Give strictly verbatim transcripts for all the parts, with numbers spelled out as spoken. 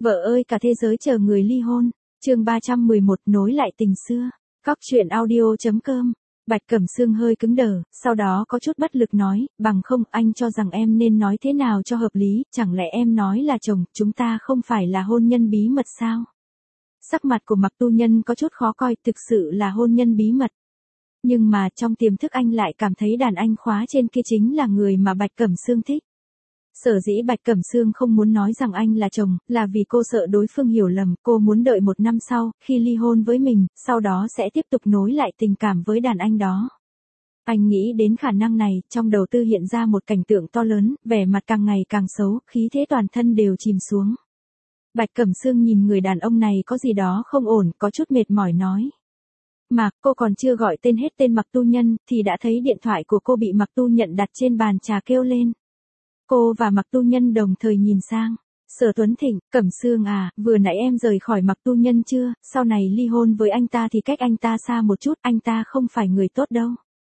Vợ ơi cả thế giới chờ người ly hôn. Chương ba trăm mười một nối lại tình xưa. Cóc truyện audio.com. Bạch Cẩm Sương hơi cứng đờ, sau đó có chút bất lực nói, bằng không anh cho rằng em nên nói thế nào cho hợp lý, chẳng lẽ em nói là chồng, chúng ta không phải là hôn nhân bí mật sao? Sắc mặt của Mạc Tu Nhân có chút khó coi, thực sự là hôn nhân bí mật. Nhưng mà trong tiềm thức anh lại cảm thấy đàn anh khóa trên kia chính là người mà Bạch Cẩm Sương thích. Sở dĩ Bạch Cẩm Sương không muốn nói rằng anh là chồng, là vì cô sợ đối phương hiểu lầm, cô muốn đợi một năm sau, khi ly hôn với mình, sau đó sẽ tiếp tục nối lại tình cảm với đàn anh đó. Anh nghĩ đến khả năng này, trong đầu tư hiện ra một cảnh tượng to lớn, vẻ mặt càng ngày càng xấu, khí thế toàn thân đều chìm xuống. Bạch Cẩm Sương nhìn người đàn ông này có gì đó không ổn, có chút mệt mỏi nói. Mà, cô còn chưa gọi tên hết tên Mạc Tu Nhân, thì đã thấy điện thoại của cô bị Mạc Tu Nhận đặt trên bàn trà kêu lên. Cô và Mạc Tu Nhân đồng thời nhìn sang. Sở Tuấn Thịnh, Cẩm Sương à, vừa nãy em rời khỏi Mạc Tu Nhân chưa, sau này ly hôn với anh ta thì cách anh ta xa một chút, anh ta không phải người tốt đâu.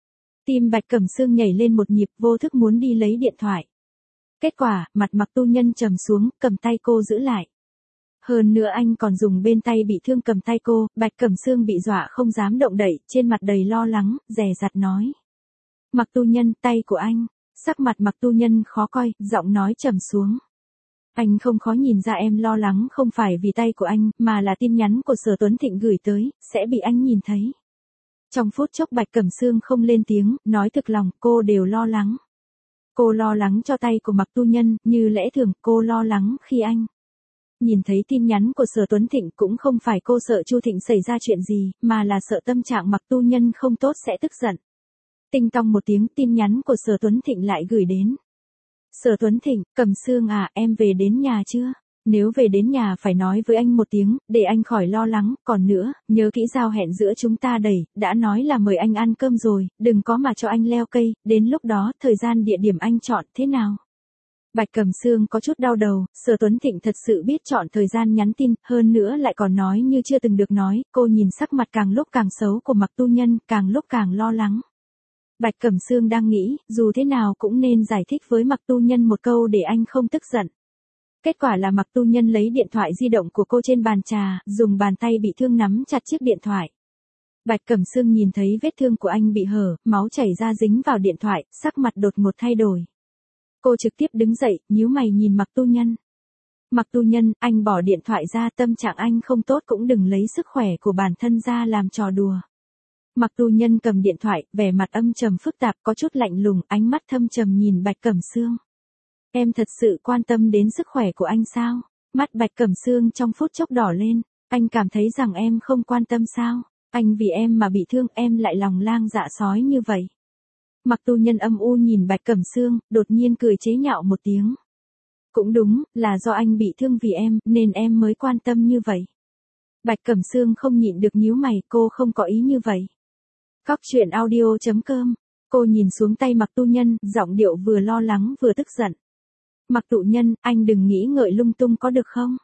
Tim Bạch Cẩm Sương nhảy lên một nhịp, vô thức muốn đi lấy điện thoại. Kết quả, mặt Mạc Tu Nhân trầm xuống, cầm tay cô giữ lại. Hơn nữa anh còn dùng bên tay bị thương cầm tay cô, Bạch Cẩm Sương bị dọa không dám động đậy, trên mặt đầy lo lắng, dè dặt nói. Mạc Tu Nhân, tay của anh. Sắc mặt Mạc Tu Nhân khó coi, giọng nói trầm xuống. Anh không khó nhìn ra em lo lắng không phải vì tay của anh, mà là tin nhắn của Sở Tuấn Thịnh gửi tới, sẽ bị anh nhìn thấy. Trong phút chốc Bạch Cẩm Sương không lên tiếng, nói thực lòng, cô đều lo lắng. Cô lo lắng cho tay của Mạc Tu Nhân, như lẽ thường, cô lo lắng khi anh nhìn thấy tin nhắn của Sở Tuấn Thịnh, cũng không phải cô sợ Chu Thịnh xảy ra chuyện gì, mà là sợ tâm trạng Mạc Tu Nhân không tốt sẽ tức giận. Tinh tong một tiếng, tin nhắn của Sở Tuấn Thịnh lại gửi đến. Sở Tuấn Thịnh, Cẩm Sương à, em về đến nhà chưa? Nếu về đến nhà phải nói với anh một tiếng, để anh khỏi lo lắng, còn nữa, nhớ kỹ giao hẹn giữa chúng ta đầy, đã nói là mời anh ăn cơm rồi, đừng có mà cho anh leo cây, đến lúc đó, thời gian địa điểm anh chọn thế nào? Bạch Cẩm Sương có chút đau đầu, Sở Tuấn Thịnh thật sự biết chọn thời gian nhắn tin, hơn nữa lại còn nói như chưa từng được nói, cô nhìn sắc mặt càng lúc càng xấu của Mạc Tu Nhân, càng lúc càng lo lắng. Bạch Cẩm Sương đang nghĩ, dù thế nào cũng nên giải thích với Mạc Tu Nhân một câu để anh không tức giận. Kết quả là Mạc Tu Nhân lấy điện thoại di động của cô trên bàn trà, dùng bàn tay bị thương nắm chặt chiếc điện thoại. Bạch Cẩm Sương nhìn thấy vết thương của anh bị hở, máu chảy ra dính vào điện thoại, sắc mặt đột ngột thay đổi. Cô trực tiếp đứng dậy, nhíu mày nhìn Mạc Tu Nhân. Mạc Tu Nhân, anh bỏ điện thoại ra, tâm trạng anh không tốt cũng đừng lấy sức khỏe của bản thân ra làm trò đùa. Mạc Tu Nhân cầm điện thoại, vẻ mặt âm trầm phức tạp, có chút lạnh lùng, ánh mắt thâm trầm nhìn Bạch Cẩm Sương. Em thật sự quan tâm đến sức khỏe của anh sao? Mắt Bạch Cẩm Sương trong phút chốc đỏ lên, anh cảm thấy rằng em không quan tâm sao? Anh vì em mà bị thương, em lại lòng lang dạ sói như vậy. Mạc Tu Nhân âm u nhìn Bạch Cẩm Sương, đột nhiên cười chế nhạo một tiếng. Cũng đúng, là do anh bị thương vì em, nên em mới quan tâm như vậy. Bạch Cẩm Sương không nhịn được nhíu mày, cô không có ý như vậy. Cóc truyện audio.com. Cô nhìn xuống tay Mạc Tu Nhân, giọng điệu vừa lo lắng vừa tức giận. Mạc Tu Nhân, anh đừng nghĩ ngợi lung tung có được không?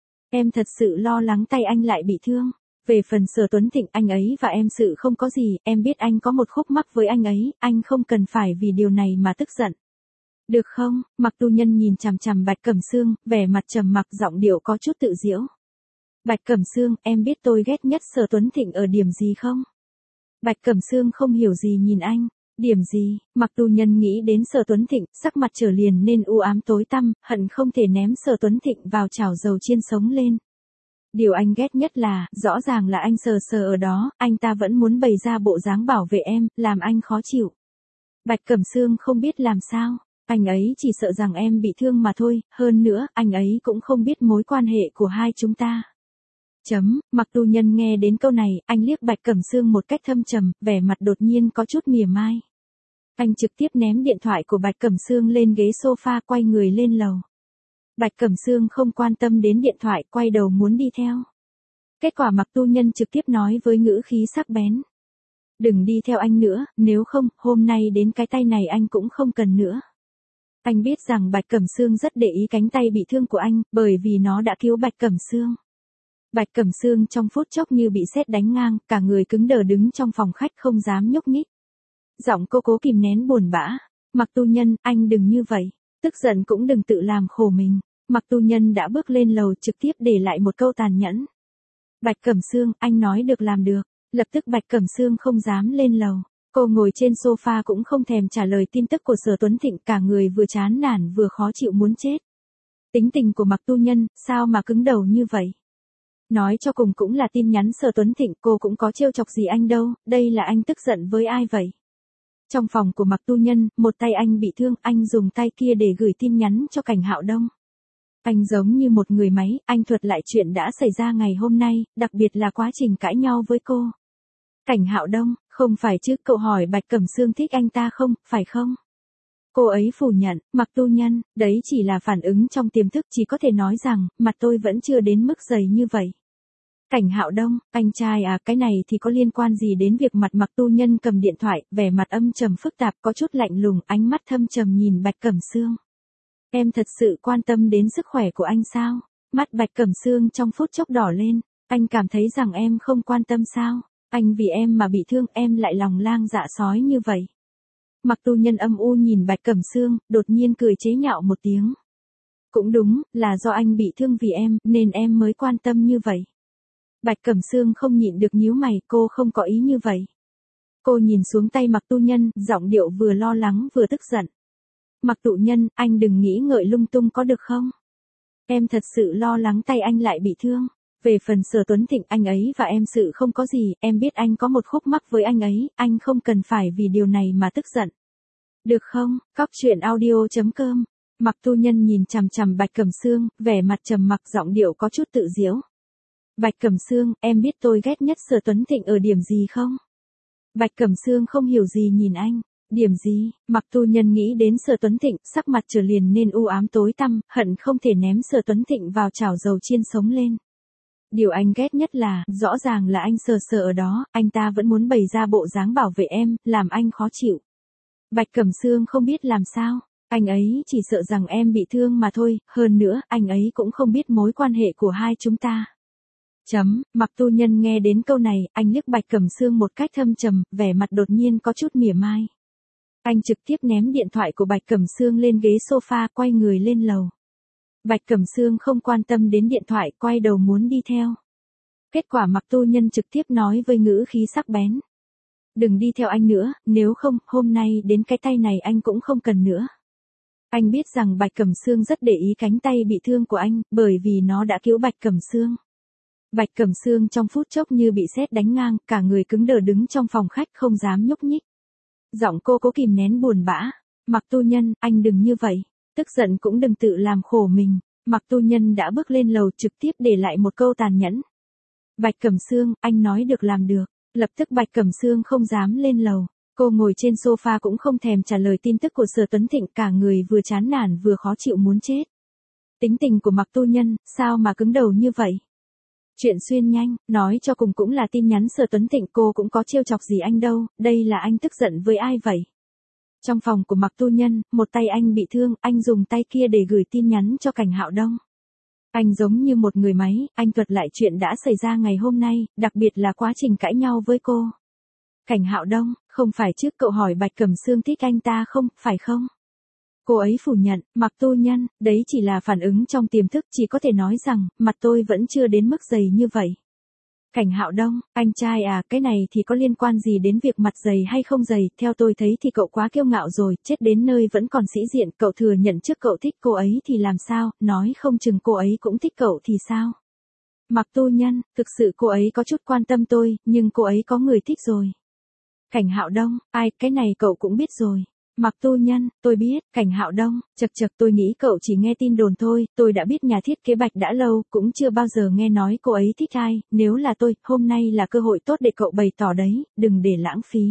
Em thật sự lo lắng tay anh lại bị thương. Về phần Sở Tuấn Thịnh, anh ấy và em sự không có gì, em biết anh có một khúc mắc với anh ấy, anh không cần phải vì điều này mà tức giận. Được không? Mạc Tu Nhân nhìn chằm chằm Bạch Cẩm Sương, vẻ mặt trầm mặc, giọng điệu có chút tự giễu. Bạch Cẩm Sương, em biết tôi ghét nhất Sở Tuấn Thịnh ở điểm gì không? Bạch Cẩm Sương không hiểu gì nhìn anh. Điểm gì? Mạc Tu Nhân nghĩ đến Sở Tuấn Thịnh, sắc mặt trở liền nên u ám tối tăm, hận không thể ném Sở Tuấn Thịnh vào chảo dầu chiên sống lên. Điều anh ghét nhất là, rõ ràng là anh sờ sờ ở đó, anh ta vẫn muốn bày ra bộ dáng bảo vệ em, làm anh khó chịu. Bạch Cẩm Sương không biết làm sao, anh ấy chỉ sợ rằng em bị thương mà thôi, hơn nữa, anh ấy cũng không biết mối quan hệ của hai chúng ta. Chấm, Mạc Tu Nhân nghe đến câu này, anh liếc Bạch Cẩm Sương một cách thâm trầm, vẻ mặt đột nhiên có chút mỉa mai. Anh trực tiếp ném điện thoại của Bạch Cẩm Sương lên ghế sofa, quay người lên lầu. Bạch Cẩm Sương không quan tâm đến điện thoại, quay đầu muốn đi theo. Kết quả Mạc Tu Nhân trực tiếp nói với ngữ khí sắc bén. Đừng đi theo anh nữa, nếu không, hôm nay đến cái tay này anh cũng không cần nữa. Anh biết rằng Bạch Cẩm Sương rất để ý cánh tay bị thương của anh, bởi vì nó đã cứu Bạch Cẩm Sương. Bạch Cẩm Sương trong phút chốc như bị sét đánh ngang, cả người cứng đờ đứng trong phòng khách không dám nhúc nhích. Giọng cô cố kìm nén buồn bã. Mạc Tu Nhân, anh đừng như vậy. Tức giận cũng đừng tự làm khổ mình. Mặc Tu Nhân đã bước lên lầu trực tiếp để lại một câu tàn nhẫn. Bạch Cẩm Sương, anh nói được làm được. Lập tức Bạch Cẩm Sương không dám lên lầu. Cô ngồi trên sofa cũng không thèm trả lời tin tức của Sở Tuấn Thịnh, cả người vừa chán nản vừa khó chịu muốn chết. Tính tình của Mặc Tu Nhân, sao mà cứng đầu như vậy? Nói cho cùng cũng là tin nhắn Sở Tuấn Thịnh, cô cũng có trêu chọc gì anh đâu, đây là anh tức giận với ai vậy? Trong phòng của Mặc Tu Nhân, một tay anh bị thương, anh dùng tay kia để gửi tin nhắn cho Cảnh Hạo Đông. Anh giống như một người máy, anh thuật lại chuyện đã xảy ra ngày hôm nay, đặc biệt là quá trình cãi nhau với cô. Cảnh Hạo Đông, không phải chứ, cậu hỏi Bạch Cẩm Sương thích anh ta không, phải không? Cô ấy phủ nhận, Mặc Tu Nhân, đấy chỉ là phản ứng trong tiềm thức, chỉ có thể nói rằng, mặt tôi vẫn chưa đến mức dày như vậy. Cảnh Hạo Đông, anh trai à, cái này thì có liên quan gì đến việc mặt Mặc Tu Nhân cầm điện thoại, vẻ mặt âm trầm phức tạp, có chút lạnh lùng, ánh mắt thâm trầm nhìn Bạch Cẩm Sương. Em thật sự quan tâm đến sức khỏe của anh sao? Mắt Bạch Cẩm Sương trong phút chốc đỏ lên, anh cảm thấy rằng em không quan tâm sao? Anh vì em mà bị thương, em lại lòng lang dạ sói như vậy. Mặc Tu Nhân âm u nhìn Bạch Cẩm Sương, đột nhiên cười chế nhạo một tiếng. Cũng đúng, là do anh bị thương vì em, nên em mới quan tâm như vậy. Bạch Cẩm Sương không nhịn được nhíu mày, cô không có ý như vậy. Cô nhìn xuống tay Mặc Tu Nhân, giọng điệu vừa lo lắng vừa tức giận. Mặc Tu Nhân, anh đừng nghĩ ngợi lung tung có được không? Em thật sự lo lắng tay anh lại bị thương. Về phần Sở Tuấn Thịnh, anh ấy và em sự không có gì, em biết anh có một khúc mắc với anh ấy, anh không cần phải vì điều này mà tức giận. Được không? Cóc truyện audio chấm com. Mặc Tu Nhân nhìn chằm chằm Bạch Cẩm Sương, vẻ mặt trầm mặc, giọng điệu có chút tự giễu. Bạch Cẩm Sương, em biết tôi ghét nhất Sở Tuấn Thịnh ở điểm gì không? Bạch Cẩm Sương không hiểu gì nhìn anh. Điểm gì? Mặc Tu Nhân nghĩ đến Sở Tuấn Thịnh, sắc mặt trở liền nên u ám tối tăm, hận không thể ném Sở Tuấn Thịnh vào chảo dầu chiên sống lên. Điều anh ghét nhất là, rõ ràng là anh sờ sờ ở đó, anh ta vẫn muốn bày ra bộ dáng bảo vệ em, làm anh khó chịu. Bạch Cẩm Sương không biết làm sao, anh ấy chỉ sợ rằng em bị thương mà thôi, hơn nữa, anh ấy cũng không biết mối quan hệ của hai chúng ta. Chấm, Mặc Tu Nhân nghe đến câu này, anh liếc Bạch Cẩm Sương một cách thâm trầm, vẻ mặt đột nhiên có chút mỉa mai. Anh trực tiếp ném điện thoại của Bạch Cẩm Sương lên ghế sofa, quay người lên lầu. Bạch Cẩm Sương không quan tâm đến điện thoại, quay đầu muốn đi theo. Kết quả Mặc Tu Nhân trực tiếp nói với ngữ khí sắc bén. Đừng đi theo anh nữa, nếu không, hôm nay đến cái tay này anh cũng không cần nữa. Anh biết rằng Bạch Cẩm Sương rất để ý cánh tay bị thương của anh, bởi vì nó đã cứu Bạch Cẩm Sương. Bạch Cẩm Sương trong phút chốc như bị sét đánh ngang, cả người cứng đờ đứng trong phòng khách không dám nhúc nhích. Giọng cô cố kìm nén buồn bã. Mặc Tu Nhân, anh đừng như vậy. Tức giận cũng đừng tự làm khổ mình. Mặc Tu Nhân đã bước lên lầu trực tiếp để lại một câu tàn nhẫn. Bạch Cẩm Sương, anh nói được làm được. Lập tức Bạch Cẩm Sương không dám lên lầu. Cô ngồi trên sofa cũng không thèm trả lời tin tức của Sở Tuấn Thịnh, cả người vừa chán nản vừa khó chịu muốn chết. Tính tình của Mặc Tu Nhân, sao mà cứng đầu như vậy? Chuyện xuyên nhanh, nói cho cùng cũng là tin nhắn Sở Tuấn Thịnh, cô cũng có trêu chọc gì anh đâu, đây là anh tức giận với ai vậy? Trong phòng của Mặc Tu Nhân, một tay anh bị thương, anh dùng tay kia để gửi tin nhắn cho Cảnh Hạo Đông. Anh giống như một người máy, anh thuật lại chuyện đã xảy ra ngày hôm nay, đặc biệt là quá trình cãi nhau với cô. Cảnh Hạo Đông, không phải chứ, cậu hỏi Bạch Cẩm Sương thích anh ta không, phải không? Cô ấy phủ nhận, Mặc Tu Nhân, đấy chỉ là phản ứng trong tiềm thức, chỉ có thể nói rằng, mặt tôi vẫn chưa đến mức dày như vậy. Cảnh Hạo Đông, anh trai à, cái này thì có liên quan gì đến việc mặt dày hay không dày, theo tôi thấy thì cậu quá kiêu ngạo rồi, chết đến nơi vẫn còn sĩ diện, cậu thừa nhận trước cậu thích cô ấy thì làm sao, nói không chừng cô ấy cũng thích cậu thì sao. Mặc Tu Nhân, thực sự cô ấy có chút quan tâm tôi, nhưng cô ấy có người thích rồi. Cảnh Hạo Đông, ai, cái này cậu cũng biết rồi. Mặc Tu Nhân, tôi biết. Cảnh Hạo Đông, chật chật, tôi nghĩ cậu chỉ nghe tin đồn thôi, tôi đã biết nhà thiết kế Bạch đã lâu, cũng chưa bao giờ nghe nói cô ấy thích ai, nếu là tôi, hôm nay là cơ hội tốt để cậu bày tỏ đấy, đừng để lãng phí.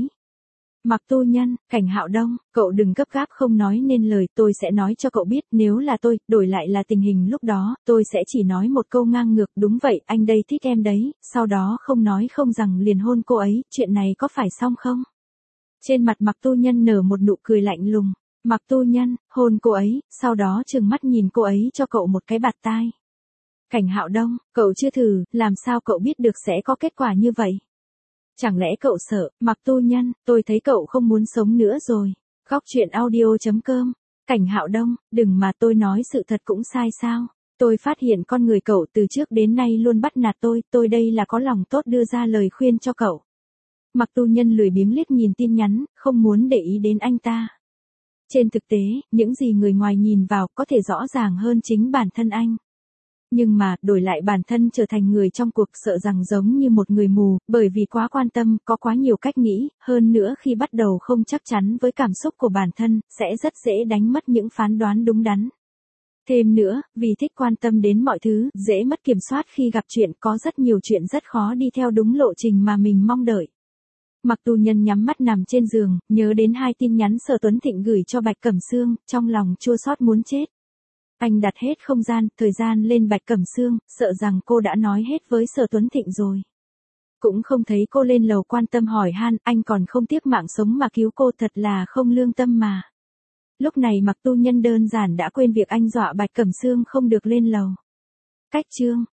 Mặc Tu Nhân, Cảnh Hạo Đông, cậu đừng gấp gáp không nói nên lời, tôi sẽ nói cho cậu biết, nếu là tôi, đổi lại là tình hình lúc đó, tôi sẽ chỉ nói một câu ngang ngược, đúng vậy, anh đây thích em đấy, sau đó không nói không rằng liền hôn cô ấy, chuyện này có phải xong không? Trên mặt Mặc Tu Nhân nở một nụ cười lạnh lùng. Mặc Tu Nhân, hôn cô ấy, sau đó trừng mắt nhìn cô ấy cho cậu một cái bạt tai. Cảnh Hạo Đông, cậu chưa thử, làm sao cậu biết được sẽ có kết quả như vậy? Chẳng lẽ cậu sợ? Mặc Tu Nhân, tôi thấy cậu không muốn sống nữa rồi. Góc truyện audio chấm com Cảnh Hạo Đông, đừng mà tôi nói sự thật cũng sai sao? Tôi phát hiện con người cậu từ trước đến nay luôn bắt nạt tôi, tôi đây là có lòng tốt đưa ra lời khuyên cho cậu. Mặc Tu Nhân lười biếng liếc nhìn tin nhắn, không muốn để ý đến anh ta. Trên thực tế, những gì người ngoài nhìn vào có thể rõ ràng hơn chính bản thân anh. Nhưng mà, đổi lại bản thân trở thành người trong cuộc sợ rằng giống như một người mù, bởi vì quá quan tâm, có quá nhiều cách nghĩ, hơn nữa khi bắt đầu không chắc chắn với cảm xúc của bản thân, sẽ rất dễ đánh mất những phán đoán đúng đắn. Thêm nữa, vì thích quan tâm đến mọi thứ, dễ mất kiểm soát khi gặp chuyện, có rất nhiều chuyện rất khó đi theo đúng lộ trình mà mình mong đợi. Mặc Tu Nhân nhắm mắt nằm trên giường, nhớ đến hai tin nhắn Sở Tuấn Thịnh gửi cho Bạch Cẩm Sương, trong lòng chua xót muốn chết. Anh đặt hết không gian, thời gian lên Bạch Cẩm Sương, sợ rằng cô đã nói hết với Sở Tuấn Thịnh rồi. Cũng không thấy cô lên lầu quan tâm hỏi han, anh còn không tiếc mạng sống mà cứu cô, thật là không lương tâm mà. Lúc này Mặc Tu Nhân đơn giản đã quên việc anh dọa Bạch Cẩm Sương không được lên lầu. Cách chương